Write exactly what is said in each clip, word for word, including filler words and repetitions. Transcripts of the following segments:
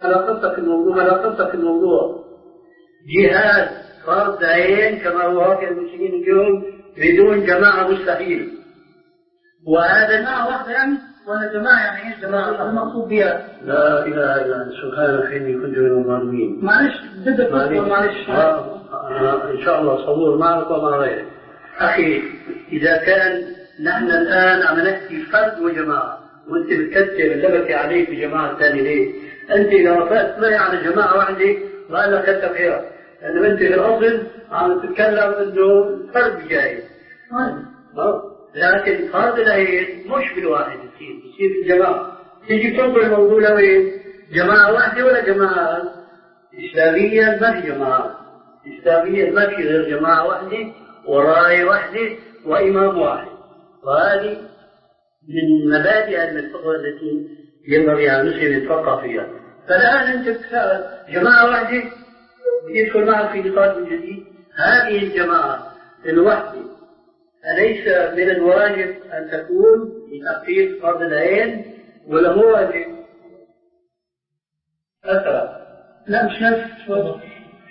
علاقتك الموضوع علاقتك الموضوع جهاد فرض عين كما هو واقع المسلمين اليوم بدون جماعة مستحيل. وهذا جماعة واحدة يعني ولا جماعة يعني ايش جماعة المقصود بها؟ لا إله إلا أنت سبحانك إني كنت من الظالمين. معلش بدك معلش إن شاء الله صبور معك ومع غيرك. أخي إذا كان نحن الآن عم نحكي فرد وجماعة وأنت بتكتب اللبكة عليك بجماعة ثانية ليه؟ أنت لو وافقت معي على جماعة واحدة ما لك كتب خيرك، لأنه أنت في الأصل عم تتكلم إنه فرد جاي. لكن فرض العين مش بالواحد يصير يصير في الجماعة. تيجي تنظر الموضوع لوين؟ جماعة واحدة ولا جماعة إسلامية؟ ما في جماعة إسلامية، ما في غير جماعة واحدة وراية واحدة وإمام واحد. وهذه من مبادئ الفقه التي ينبغي على المسلم يتفقه فيها. فالآن أنت تسأل جماعة واحدة يدخل معك في نقاش جديد. هذه الجماعة الوحدة أليس من الواجب أن تكون لتحقيق فرض العين ولا هو واجب؟ أسرع. لا مش نفس وضع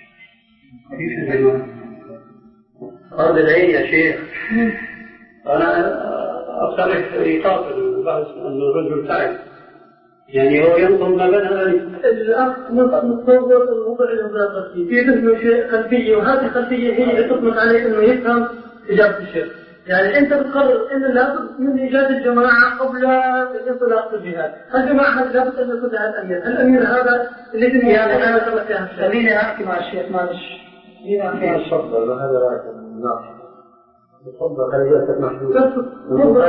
فرض العين يا شيخ. أنا أصرح يقاتل بعض أنه الرجل تعب يعني هو ينظر ما بين الأخ متصور الوضع الإضافي في ذهنه شيء خلفية وهذه الخلفية هي اللي تطلق عليه إنه يفهم إجابة الشيخ. يعني أنت بتقرر إن لابد من إيجاد الجماعة قبل الانطلاق في الجهاد. الجماعة هذه لابد أن يكون لها الأمير. الأمير هذا اللي يعني أنا أتكلم فيها. خليني أحكي مع الشيخ معلش. خليني أحكي مع الشيخ. تفضل وهذا رأيك. نعم. تفضل خليك محدود. تفضل.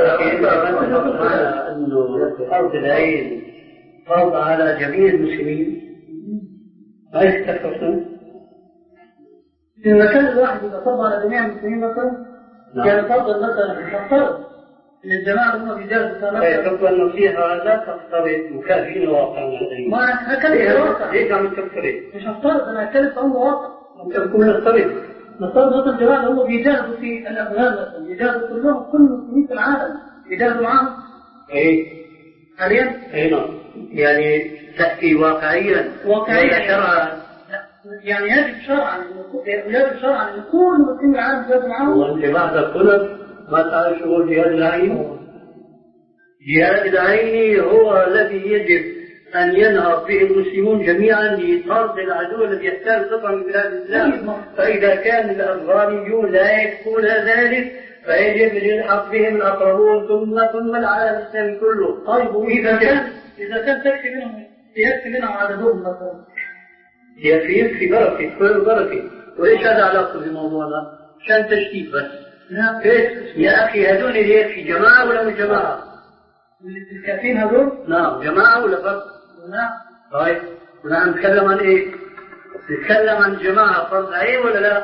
أنه فرض العين فرض على جميع المسلمين. ما يستكفون. إذا كان الواحد يتصب على جميع المسلمين مثلا كان يفضل مثلا يفترض ان الجماعه هم بيجازوا كما تفضل النصيحه لا تفترض مكافئين واقعا. ما هكذا واقع ليش عم تفترض؟ مش هفترض انا اتكلم في امر واقع. ممكن تكون نفترض نفترض مثلا الجماعه هم بيجازوا في الافغان مثلا بيجازوا كلهم كل المسلمين في العالم بيجازوا معاهم. ايه حاليا؟ اي نعم. يعني تحكي واقعيا واقعيا شرعا. يعني يجب شرعا يجب شرعا ان كل مسلمين العالم يجازوا معاهم. وانت بعد الطلب ما تعرف شو جهاد العين؟ جهاد العين هو الذي يجب أن ينهض به المسلمون جميعا لطرد العدو الذي يحتل قطعا من بلاد الإسلام. فإذا كان الأفغانيون لا يكفون ذلك فيجب أن يلحق بهم الأقربون ثم ثم العالم الإسلامي كله. طيب وإذا كان إذا كان تكفي منهم يكفي منهم عددهم مثلا يكفي في بركة كل بركة. وليش هذا علاقة بموضوعنا؟ عشان تشتيت بس. نعم. يا أخي هذول اللي يكفي جماعة ولا مش جماعة؟ الكافيين هذول؟ نعم جماعة ولا فرد؟ نعم. طيب نحن نتكلم عن إيه؟ نتكلم عن جماعة فرض عين ولا لا؟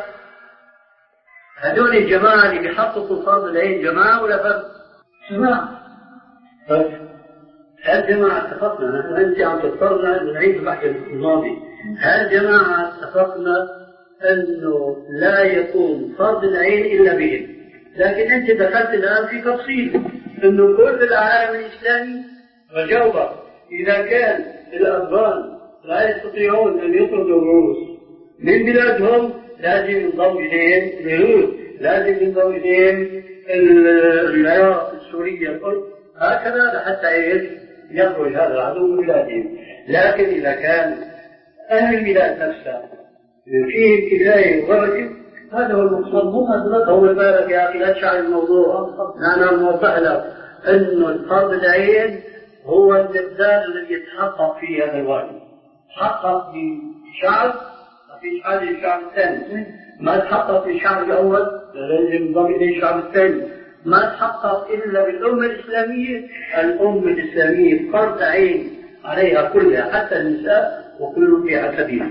هذول الجماعة اللي بيحققوا فرض العين جماعة ولا فرد؟ جماعة. طيب هل جماعة اتفقنا نحن أنت عم تضطرنا نعيد البحث الماضي. هل جماعة اتفقنا أنه لا يكون فرض العين إلا بهم؟ لكن أنت دخلت الآن في تفصيل أنه كل العالم الإسلامي وجوبه إذا كان الأفغان لا يستطيعون أن يطردوا الروس من بلادهم لازم ينضم إليهم الروس، لازم ينضم إليهم العراق السورية هكذا حتى يخرج هذا العدو من بلادهم. لكن إذا كان أهل البلاد نفسها فيهم كفاية وبركة هذا هو المقصود. هو بالك يا أخي لا تشعر الموضوع. أنا موضح لك أنه فرض العين هو المقدار الذي يتحقق فيه هذا الواجب. تحقق في شعب ما فيش حاجة للشعب الثاني. ما تحقق في الشعب الأول لازم ينضم إليه الشعب الثاني. ما تحقق إلا بالأمة الإسلامية. الأمة الإسلامية فرض عين عليها كلها حتى النساء وكل في عتبه.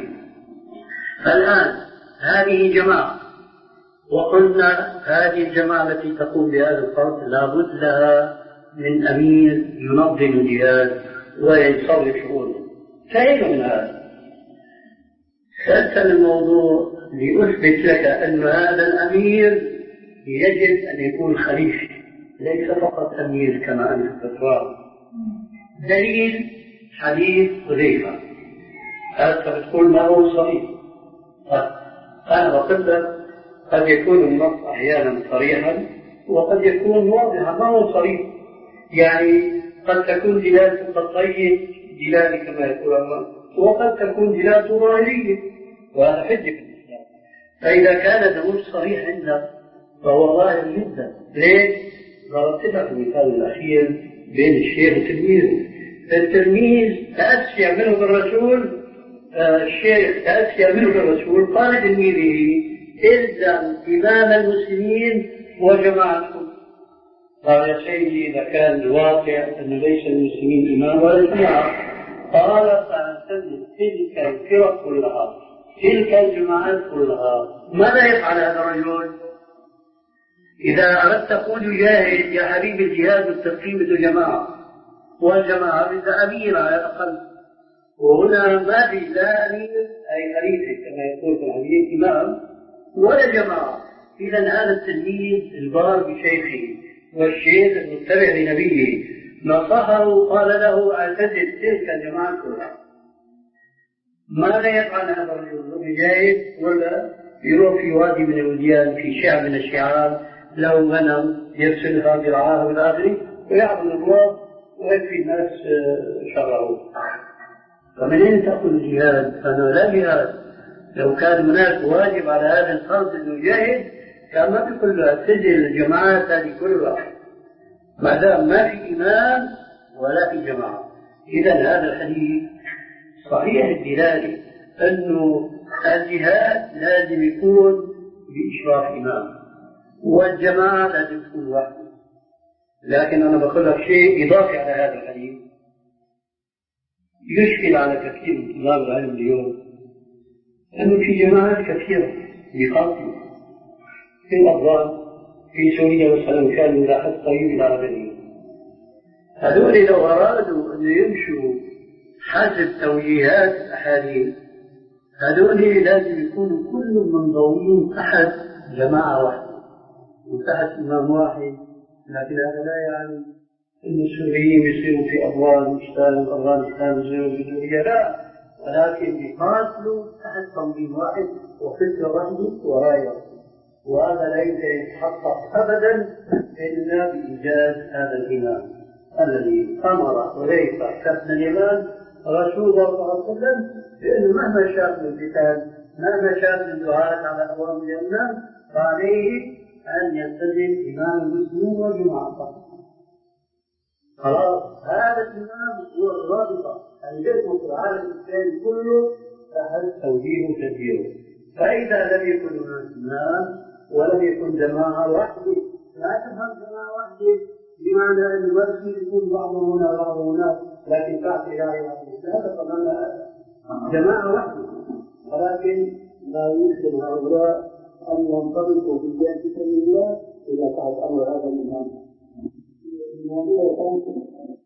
الآن هذه جماعة وقلنا هذه الجماعة التي تقوم بهذا الفرض لابد لها من أمير ينظم الجهاد ويصرف شؤونه. كيف من هذا؟ سألت الموضوع لأثبت لك أن هذا الأمير يجب أن يكون خليفة ليس فقط أمير كما أنت تتوقع. دليل حديث حذيفة هذا بتقول ما هو صريح. أنا بقول لك قد يكون النص أحيانا صريحا وقد يكون واضحا ما هو صريح. يعني قد تكون دلالة التقييد دلالة كما يقول الله، وقد تكون دلالة ظاهرية، وهذا حجة في الإسلام. فإذا كان النص صريح عندك فهو ظاهر جدا. ليش؟ ضربت لك المثال الأخير بين الشيخ وتلميذه. التلميذ تأسي يعمله بالرسول، آه الشيخ تأسي يعمله بالرسول، قال تلميذه إلزم إمام المسلمين وجماعتهم. قال يا سيدي إذا كان الواقع أن ليس المسلمين إمام ولا جماعة، قال فنسلم تلك الفرق كلها، تلك الجماعات كلها. ماذا يفعل هذا الرجل؟ إذا أردت تقول يجاهد يا حبيبي الجهاد والتقييم جماعة، والجماعة بدها أمير على الأقل، وهنا ما في لا أمير أي خليفة كما يقول في الحديث إمام ولا جماعة. إذا هذا التلميذ البار بشيخه والشيخ المتبع لنبيه نصحه قال له اعتزل تلك الجماعة كلها. ماذا يفعل هذا الرجل؟ يجاهد ولا يروح في وادي من الوديان في شعب من الشعاب له غنم يرسلها برعاها بالآخر ويعبد الله ويكفي الناس شره. فمن أين تأخذ الجهاد؟ فأنا لا جهاد. لو كان هناك واجب على هذا الفرد أن يجاهد كان ما في كلها تسجل الجماعات هذه كلها، ما دام ما في إمام ولا في جماعة. إذا هذا الحديث صحيح الدلالة أنه الجهاد لازم يكون بإشراف إمام والجماعة لازم تكون واحدة. لكن أنا بقول لك شيء إضافي على هذا الحديث يشكل على كثير من طلاب العلم اليوم، أنه في جماعات كثيرة يقاتلوا في الأفغان في سوريا مثلا كانوا إلى حد قريب إلى أربعين. هذول لو أرادوا أن يمشوا حسب توجيهات الأحاديث هذول لازم يكونوا كلهم منضويين تحت جماعة واحدة وتحت إمام واحد. لكن هذا لا يعني أن السوريين يصيروا في أفغانستان وأفغانستان يصيروا في سوريا، لا، ولكن يقاتلوا تحت تنظيم واحد وفكر واحد وراية واحدة. وهذا لا يمكن يتحقق أبدا إلا بإيجاد هذا الإمام الذي أمر وليس حسن الإمام رسول الله صلى الله عليه وسلم بأنه مهما شاف من القتال مهما شاف من الدعاة على أبواب الجنة فعليه أن يلتزم إمام المسلمين وجماعته. خلاص هذا الإمام هو الرابطة الجسم في العالم الإسلامي كله تحت توجيه وتدبيره. فإذا لم يكن هناك إمام ولم يكن جماعة واحدة، لا تفهم جماعة واحدة بمعنى أن المسجد يكون بعضه هنا وبعضه هناك لكن تحت لا لا تتمنى جماعة واحدة. ولكن لا يمكن هؤلاء أن ينطلقوا في الجهاد في سبيل الله إذا كانت أمر هذا الإمام.